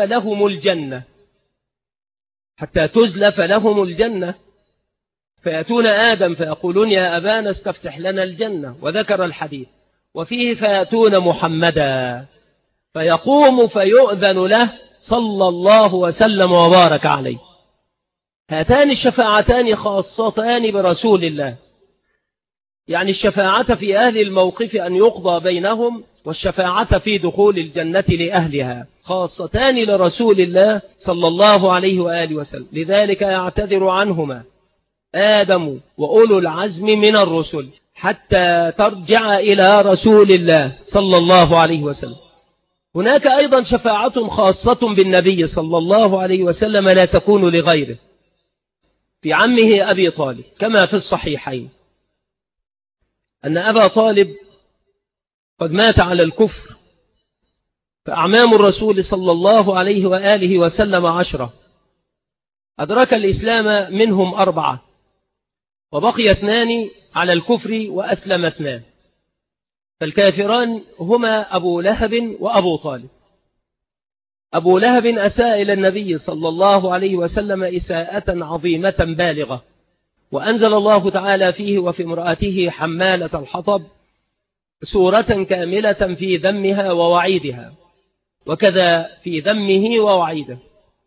لهم الجنة فيأتون آدم فيقولون: يا أبانا استفتح لنا الجنة، وذكر الحديث. وفيه فيأتون محمدا فيقوم فيؤذن له صلى الله وسلم وبارك عليه. هاتان الشفاعتان خاصتان برسول الله، يعني الشفاعة في أهل الموقف أن يقضى بينهم، والشفاعة في دخول الجنة لأهلها، خاصتان لرسول الله صلى الله عليه وآله وسلم. لذلك يعتذر عنهما آدم وأولو العزم من الرسل حتى ترجع إلى رسول الله صلى الله عليه وسلم. هناك أيضا شفاعة خاصة بالنبي صلى الله عليه وسلم لا تكون لغيره، في عمه أبي طالب، كما في الصحيحين أن أبا طالب قد مات على الكفر، فأعمام الرسول صلى الله عليه وآله وسلم 10 أدرك الإسلام منهم 4، وبقي 2 على الكفر وأسلم 2. فالكافران هما أبو لهب وأبو طالب. أبو لهب أساء إلى النبي صلى الله عليه وسلم إساءة عظيمة بالغة، وأنزل الله تعالى فيه وفي امرأته حمالة الحطب سورة كاملة في ذمها ووعيدها، وكذا في ذمه ووعيده.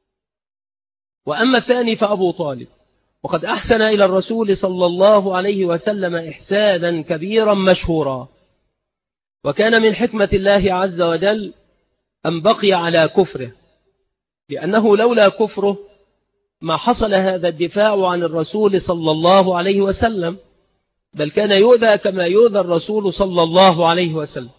وأما الثاني فأبو طالب، وقد أحسن إلى الرسول صلى الله عليه وسلم إحسانا كبيرا مشهورا، وكان من حكمة الله عز وجل أن بقي على كفره، لأنه لولا كفره ما حصل هذا الدفاع عن الرسول صلى الله عليه وسلم، بل كان يؤذى كما يؤذى الرسول صلى الله عليه وسلم.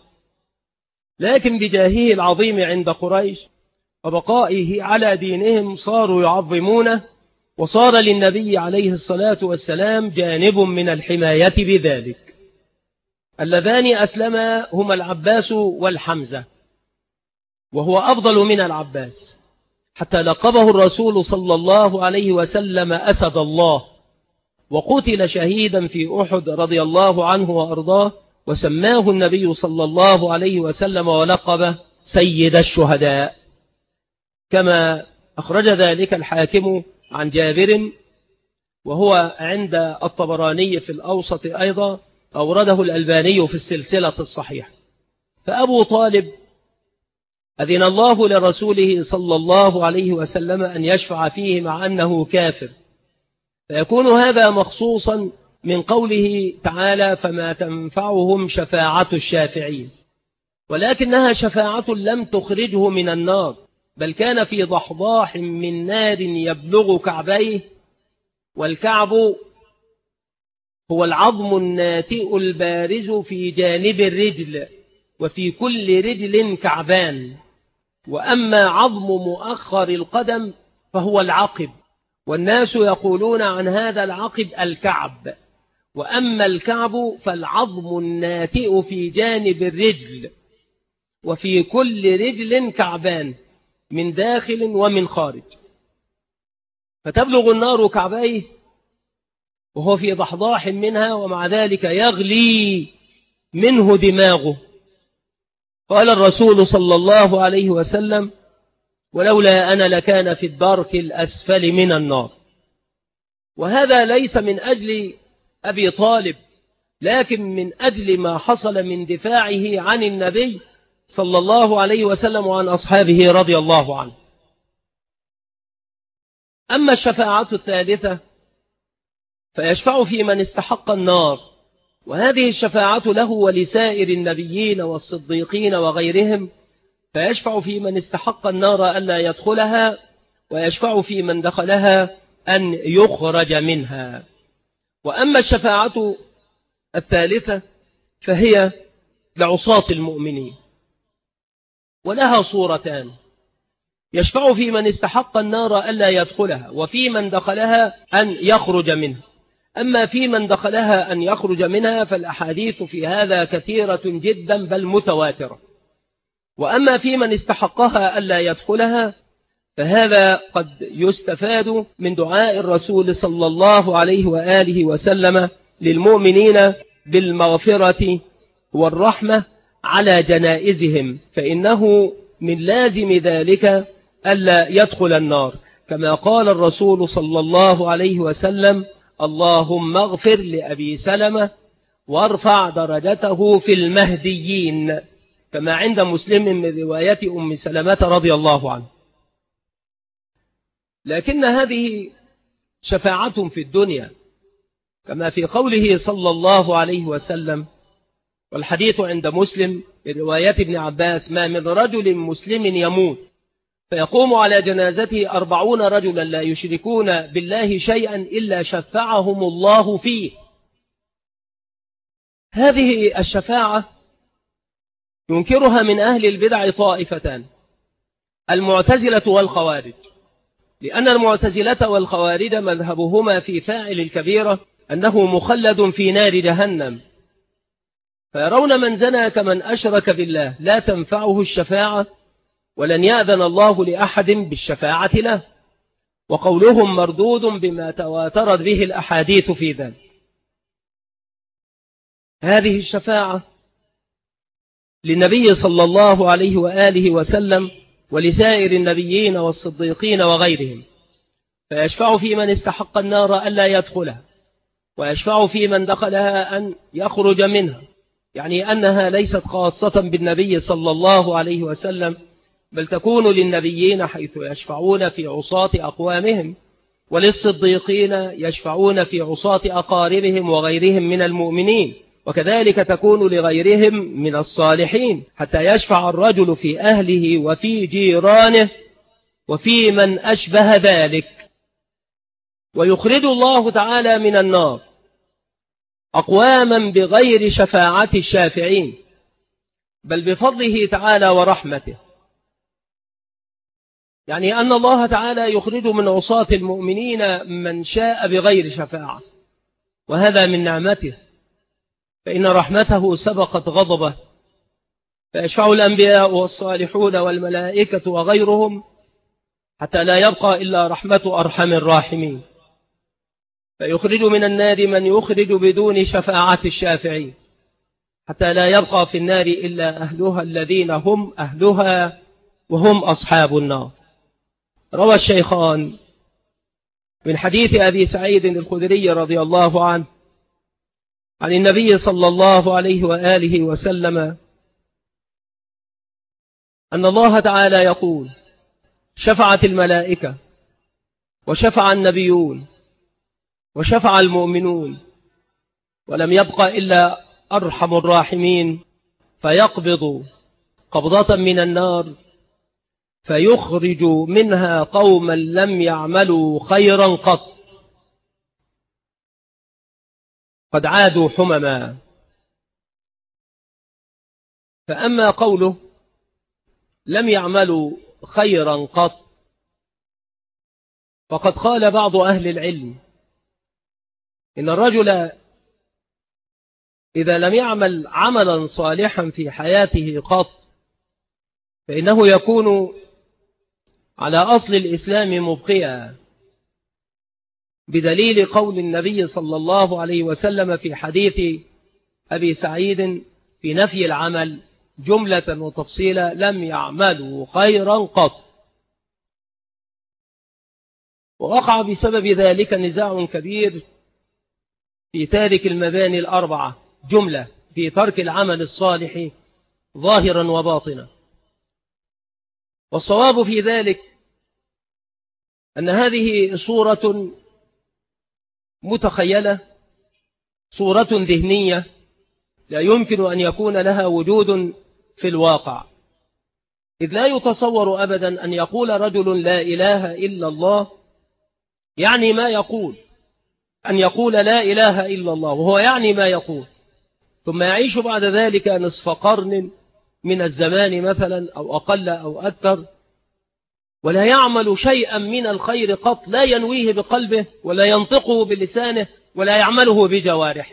لكن بجاهه العظيم عند قريش وبقائه على دينهم صاروا يعظمونه، وصار للنبي عليه الصلاة والسلام جانب من الحماية بذلك. اللذان أسلما هما العباس والحمزة، وهو أفضل من العباس، حتى لقبه الرسول صلى الله عليه وسلم أسد الله، وقتل شهيدا في أحد رضي الله عنه وأرضاه، وسماه النبي صلى الله عليه وسلم ولقبه سيد الشهداء، كما أخرج ذلك الحاكم عن جابر، وهو عند الطبراني في الأوسط أيضا، أورده الألباني في السلسلة الصحيحة. فأبو طالب أذن الله لرسوله صلى الله عليه وسلم أن يشفع فيه مع أنه كافر، فيكون هذا مخصوصا من قوله تعالى: فما تنفعهم شفاعة الشافعين. ولكنها شفاعة لم تخرجه من النار، بل كان في ضحضاح من نار يبلغ كعبيه، والكعب هو العظم الناتئ البارز في جانب الرجل، وفي كل رجل كعبان. وأما عظم مؤخر القدم فهو العقب، والناس يقولون عن هذا العقب الكعب. وأما الكعب فالعظم الناتئ في جانب الرجل، وفي كل رجل كعبان من داخل ومن خارج. فتبلغ النار كعبيه وهو في ضحضاح منها، ومع ذلك يغلي منه دماغه. قال الرسول صلى الله عليه وسلم: ولولا أنا لكان في الدرك الأسفل من النار. وهذا ليس من أجل أبي طالب، لكن من أجل ما حصل من دفاعه عن النبي صلى الله عليه وسلم وعن أصحابه رضي الله عنه. أما الشفاعة الثالثة فيشفع في من استحق النار، وهذه الشفاعة له ولسائر النبيين والصديقين وغيرهم، فيشفع في من استحق النار ألا يدخلها، ويشفع في من دخلها أن يخرج منها. وأما الشفاعة الثالثة فهي لعصاة المؤمنين، ولها صورتان: يشفع في من استحق النار ألا يدخلها، وفي من دخلها أن يخرج منها. أما في من دخلها أن يخرج منها فالأحاديث في هذا كثيرة جدا بل متواترة. وأما في من استحقها ألا يدخلها فهذا قد يستفاد من دعاء الرسول صلى الله عليه وآله وسلم للمؤمنين بالمغفرة والرحمة على جنائزهم، فإنه من لازم ذلك ألا يدخل النار، كما قال الرسول صلى الله عليه وسلم: اللهم اغفر لأبي سلمة وارفع درجته في المهديين، كما عند مسلم من رواية أم سلمة رضي الله عنه. لكن هذه شفاعة في الدنيا، كما في قوله صلى الله عليه وسلم، والحديث عند مسلم من رواية ابن عباس: ما من رجل مسلم يموت فيقوم على جنازته 40 رجلا لا يشركون بالله شيئا إلا شفعهم الله فيه. هذه الشفاعة ينكرها من أهل البدع طائفتان: المعتزلة والخوارج، لأن المعتزلة والخوارج مذهبهما في فاعل الكبيرة أنه مخلد في نار جهنم، فيرون من زنى كمن أشرك بالله لا تنفعه الشفاعة، ولن يأذن الله لأحد بالشفاعة له، وقولهم مردود بما تواترت به الأحاديث في ذلك. هذه الشفاعة للنبي صلى الله عليه وآله وسلم ولسائر النبيين والصديقين وغيرهم، فيشفع في من استحق النار ألا يدخلها، ويشفع في من دخلها أن يخرج منها، يعني أنها ليست خاصة بالنبي صلى الله عليه وسلم، بل تكون للنبيين حيث يشفعون في عصاة أقوامهم، وللصديقين يشفعون في عصاة أقاربهم وغيرهم من المؤمنين، وكذلك تكون لغيرهم من الصالحين، حتى يشفع الرجل في أهله وفي جيرانه وفي من أشبه ذلك. ويخرج الله تعالى من النار أقواما بغير شفاعة الشافعين، بل بفضله تعالى ورحمته، يعني أن الله تعالى يخرج من عصاة المؤمنين من شاء بغير شفاعة، وهذا من نعمته، فإن رحمته سبقت غضبه، فيشفع الأنبياء والصالحون والملائكة وغيرهم حتى لا يبقى إلا رحمة أرحم الراحمين، فيخرج من النار من يخرج بدون شفاعة الشافعين، حتى لا يبقى في النار إلا أهلها الذين هم أهلها وهم أصحاب النار. روى الشيخان من حديث أبي سعيد الخدري رضي الله عنه عن النبي صلى الله عليه وآله وسلم أن الله تعالى يقول: شفعت الملائكة وشفع النبيون وشفع المؤمنون، ولم يبق إلا أرحم الراحمين، فيقبض قبضة من النار فيخرج منها قوما لم يعملوا خيرا قط، قد عادوا حمما. فأما قوله لم يعملوا خيرا قط، فقد قال بعض أهل العلم إن الرجل إذا لم يعمل عملا صالحا في حياته قط فإنه يكون على أصل الإسلام مبقيا، بدليل قول النبي صلى الله عليه وسلم في حديث أبي سعيد في نفي العمل جملة وتفصيلا: لم يعملوا خيرا قط. ووقع بسبب ذلك نزاع كبير في تارك المباني الأربعة جملة، في ترك العمل الصالح ظاهرا وباطنا. والصواب في ذلك أن هذه صورة متخيلة، صورة ذهنية لا يمكن أن يكون لها وجود في الواقع، إذ لا يتصور أبدا أن يقول رجل لا إله إلا الله يعني ما يقول، أن يقول لا إله إلا الله وهو يعني ما يقول، ثم يعيش بعد ذلك نصف قرن من الزمان مثلا أو أقل أو أكثر، ولا يعمل شيئا من الخير قط، لا ينويه بقلبه ولا ينطقه بلسانه ولا يعمله بجوارحه،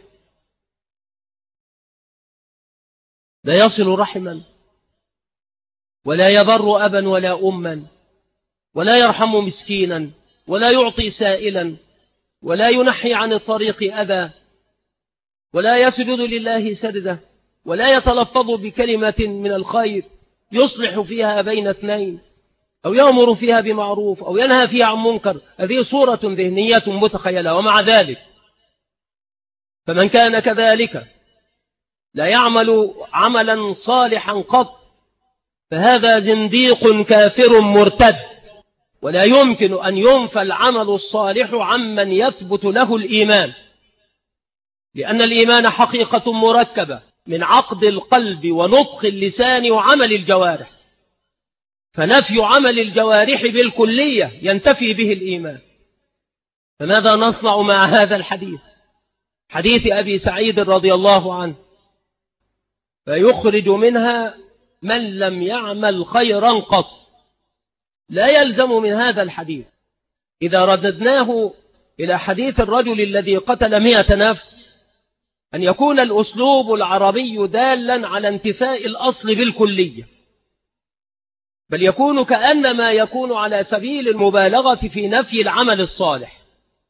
لا يصل رحما ولا يبر أبا ولا أما ولا يرحم مسكينا ولا يعطي سائلا ولا ينحي عن الطريق أذى ولا يسجد لله سجدة ولا يتلفظ بكلمة من الخير يصلح فيها بين اثنين أو يأمر فيها بمعروف أو ينهى فيها عن منكر. هذه صورة ذهنية متخيلة. ومع ذلك فمن كان كذلك لا يعمل عملا صالحا قط فهذا زنديق كافر مرتد، ولا يمكن أن ينفى العمل الصالح عمن يثبت له الإيمان، لأن الإيمان حقيقة مركبة من عقد القلب ونطق اللسان وعمل الجوارح، فنفي عمل الجوارح بالكلية ينتفي به الإيمان. فماذا نصنع مع هذا الحديث، حديث أبي سعيد رضي الله عنه؟ فيخرج منها من لم يعمل خيرا قط. لا يلزم من هذا الحديث إذا رددناه إلى حديث الرجل الذي قتل 100 نفس أن يكون الأسلوب العربي دالا على انتفاء الأصل بالكلية، بل يكون كأنما يكون على سبيل المبالغة في نفي العمل الصالح.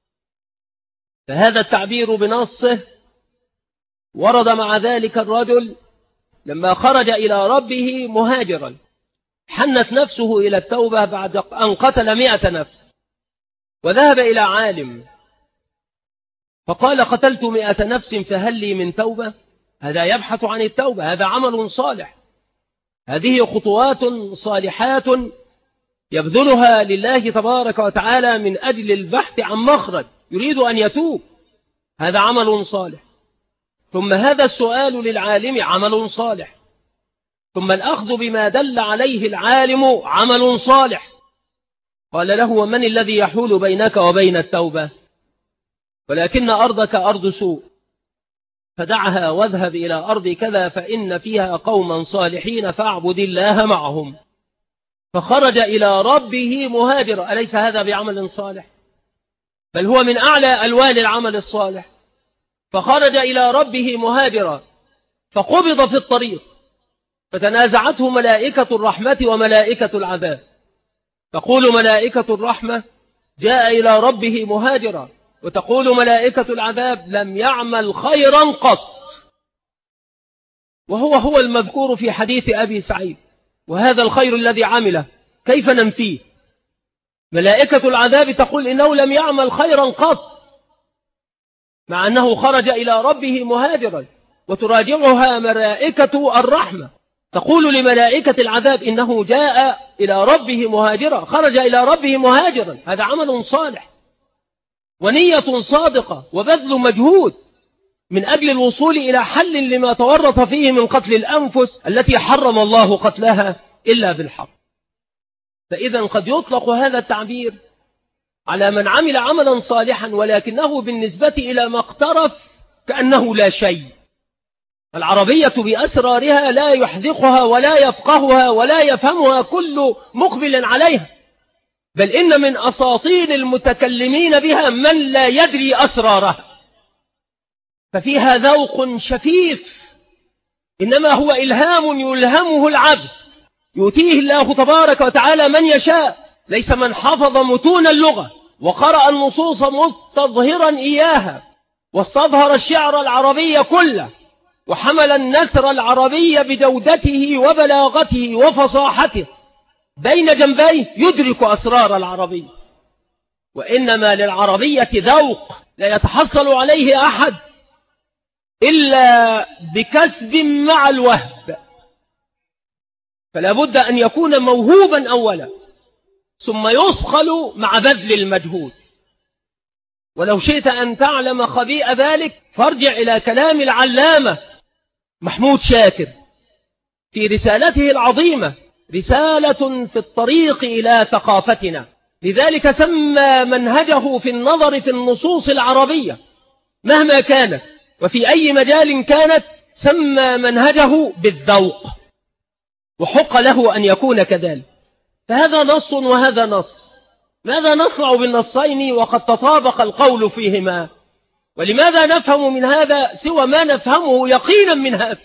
فهذا التعبير بنصه ورد مع ذلك الرجل لما خرج إلى ربه مهاجرا، حنت نفسه إلى التوبة بعد أن قتل 100 نفس، وذهب إلى عالم فقال: قتلت 100 نفس فهل لي من توبة؟ هذا يبحث عن التوبة، هذا عمل صالح، هذه خطوات صالحات يبذلها لله تبارك وتعالى من أجل البحث عن مخرج، يريد أن يتوب، هذا عمل صالح. ثم هذا السؤال للعالم عمل صالح، ثم الأخذ بما دل عليه العالم عمل صالح. قال له: ومن الذي يحول بينك وبين التوبة؟ ولكن أرضك أرض سوء، فدعها واذهب إلى أرض كذا فإن فيها قوما صالحين فاعبد الله معهم. فخرج إلى ربه مهاجرا. أليس هذا بعمل صالح؟ بل هو من أعلى ألوان العمل الصالح. فخرج إلى ربه مهاجرا فقبض في الطريق، فتنازعته ملائكة الرحمة وملائكة العذاب. تقول ملائكة الرحمة: جاء إلى ربه مهاجرا، وتقول ملائكة العذاب: لم يعمل خيرا قط. وهو المذكور في حديث أبي سعيد. وهذا الخير الذي عمله كيف ننفيه؟ ملائكة العذاب تقول إنه لم يعمل خيرا قط، مع أنه خرج إلى ربه مهاجرا. وتراجعها ملائكة الرحمة تقول لملائكة العذاب: إنه جاء إلى ربه مهاجرا، خرج إلى ربه مهاجرا. هذا عمل صالح ونية صادقة وبذل مجهود من أجل الوصول إلى حل لما تورط فيه من قتل الأنفس التي حرم الله قتلها إلا بالحق. فإذا قد يطلق هذا التعبير على من عمل عملا صالحا ولكنه بالنسبة إلى ما اقترف كأنه لا شيء. العربية بأسرارها لا يحذقها ولا يفقهها ولا يفهمها كل مقبل عليها، بل إن من أساطين المتكلمين بها من لا يدري أسرارها، ففيها ذوق شفيف إنما هو إلهام يلهمه العبد، يؤتيه الله تبارك وتعالى من يشاء. ليس من حفظ متون اللغة وقرأ النصوص مستظهرا إياها واستظهر الشعر العربي كله وحمل النثر العربي بجودته وبلاغته وفصاحته بين جنبيه يدرك أسرار العربية، وإنما للعربية ذوق لا يتحصل عليه أحد إلا بكسب مع الوهب. فلا بد أن يكون موهوبا أولا ثم يصخل مع بذل المجهود. ولو شئت أن تعلم خبيئة ذلك فارجع إلى كلام العلامة محمود شاكر في رسالته العظيمة، رسالة في الطريق إلى ثقافتنا. لذلك سمى منهجه في النظر في النصوص العربية مهما كانت وفي أي مجال كانت سمى منهجه بالذوق، وحق له أن يكون كذلك. فهذا نص وهذا نص، ماذا نصنع بالنصين وقد تطابق القول فيهما؟ ولماذا نفهم من هذا سوى ما نفهمه يقينا من هذا؟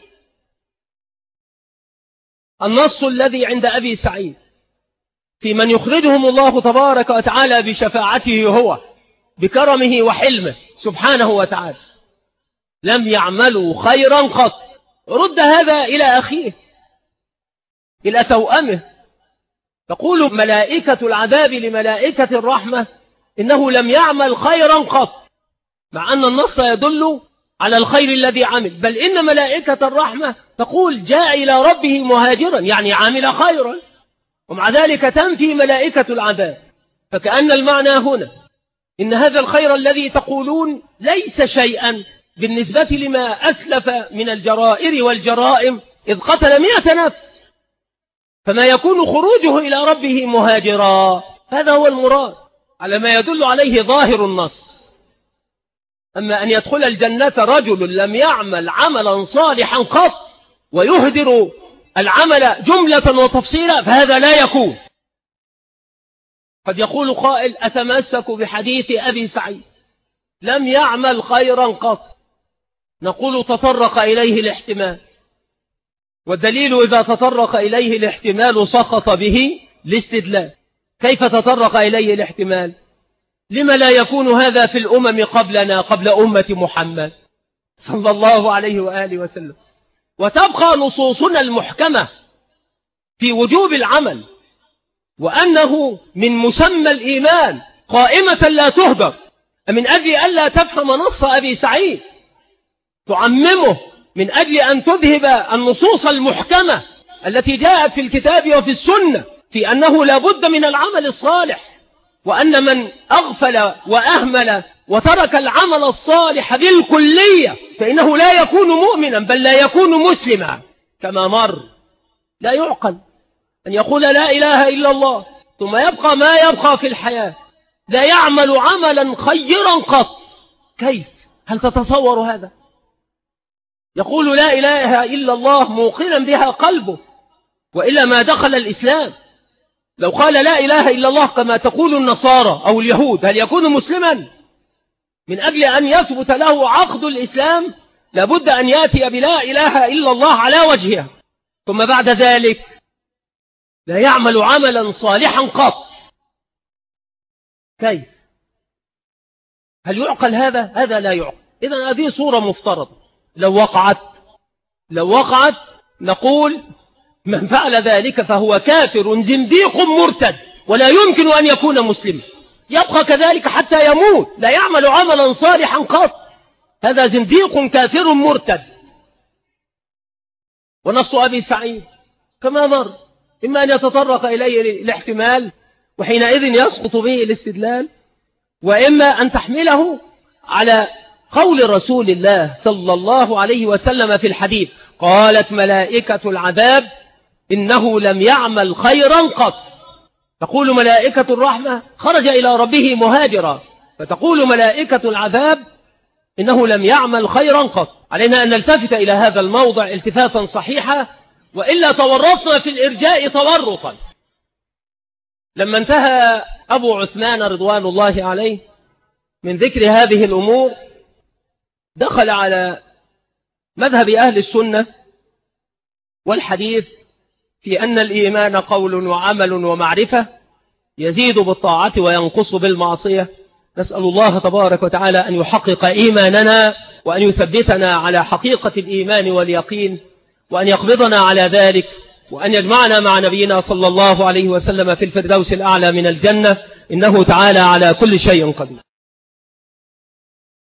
النص الذي عند أبي سعيد في من يخرجهم الله تبارك وتعالى بشفاعته هو بكرمه وحلمه سبحانه وتعالى، لم يعملوا خيرا قط. رد هذا إلى أخيه، إلى توأمه. تقول ملائكة العذاب لملائكة الرحمة إنه لم يعمل خيرا قط، مع أن النص يدل على الخير الذي عمل. بل إن ملائكة الرحمة تقول جاء إلى ربه مهاجرا، يعني عامل خيرا، ومع ذلك تنفي ملائكة العذاب. فكأن المعنى هنا إن هذا الخير الذي تقولون ليس شيئا بالنسبة لما أسلف من الجرائر والجرائم، إذ قتل 100 نفس، فما يكون خروجه إلى ربه مهاجرا. هذا هو المراد على ما يدل عليه ظاهر النص. أما أن يدخل الجنة رجل لم يعمل عملا صالحا قط ويهدر العمل جملة وتفصيلا، فهذا لا يكون. قد يقول قائل أتمسك بحديث أبي سعيد لم يعمل خيرا قط، نقول تطرق إليه الاحتمال، والدليل إذا تطرق إليه الاحتمال سقط به الاستدلال. كيف تطرق إليه الاحتمال؟ لما لا يكون هذا في الأمم قبلنا، قبل أمة محمد صلى الله عليه وآله وسلم؟ وتبقى نصوصنا المحكمة في وجوب العمل، وأنه من مسمى الإيمان قائمة لا تهدر، من أجل ألا تفهم نص أبي سعيد تعممه، من أجل أن تذهب النصوص المحكمة التي جاءت في الكتاب وفي السنة في أنه لا بد من العمل الصالح، وأن من أغفل وأهمل وترك العمل الصالح بالكلية فإنه لا يكون مؤمنا، بل لا يكون مسلما. كما مر لا يعقل أن يقول لا إله إلا الله ثم يبقى ما يبقى في الحياة لا يعمل عملا خيرا قط. كيف؟ هل تتصور هذا؟ يقول لا إله إلا الله موقنا بها قلبه، وإلا ما دخل الإسلام. لو قال لا إله إلا الله كما تقول النصارى أو اليهود، هل يكون مسلما؟ من أجل أن يثبت له عقد الإسلام لابد أن يأتي بلا إله إلا الله على وجهها، ثم بعد ذلك لا يعمل عملا صالحا قط. كيف؟ هل يعقل هذا؟ هذا لا يعقل. إذن هذه صورة مفترضة. لو وقعت نقول من فعل ذلك فهو كافر زنديق مرتد، ولا يمكن أن يكون مسلما، يبقى كذلك حتى يموت لا يعمل عملا صالحا قط. هذا زنديق كافر مرتد. ونص أبي سعيد كما مر إما أن يتطرق إليه الاحتمال وحينئذ يسقط به الاستدلال، وإما أن تحمله على قول رسول الله صلى الله عليه وسلم في الحديث قالت ملائكة العذاب إنه لم يعمل خيرا قط. تقول ملائكة الرحمة خرج إلى ربه مهاجرا، فتقول ملائكة العذاب إنه لم يعمل خيرا قط. علينا أن نلتفت إلى هذا الموضع التفاتا صحيحا، وإلا تورطنا في الإرجاء تورطا. لما انتهى أبو عثمان رضوان الله عليه من ذكر هذه الأمور دخل على مذهب أهل السنة والحديث في أن الإيمان قول وعمل ومعرفة، يزيد بالطاعة وينقص بالمعصية. نسأل الله تبارك وتعالى أن يحقق إيماننا وأن يثبتنا على حقيقة الإيمان واليقين، وأن يقبضنا على ذلك، وأن يجمعنا مع نبينا صلى الله عليه وسلم في الفردوس الأعلى من الجنة، إنه تعالى على كل شيء قدير.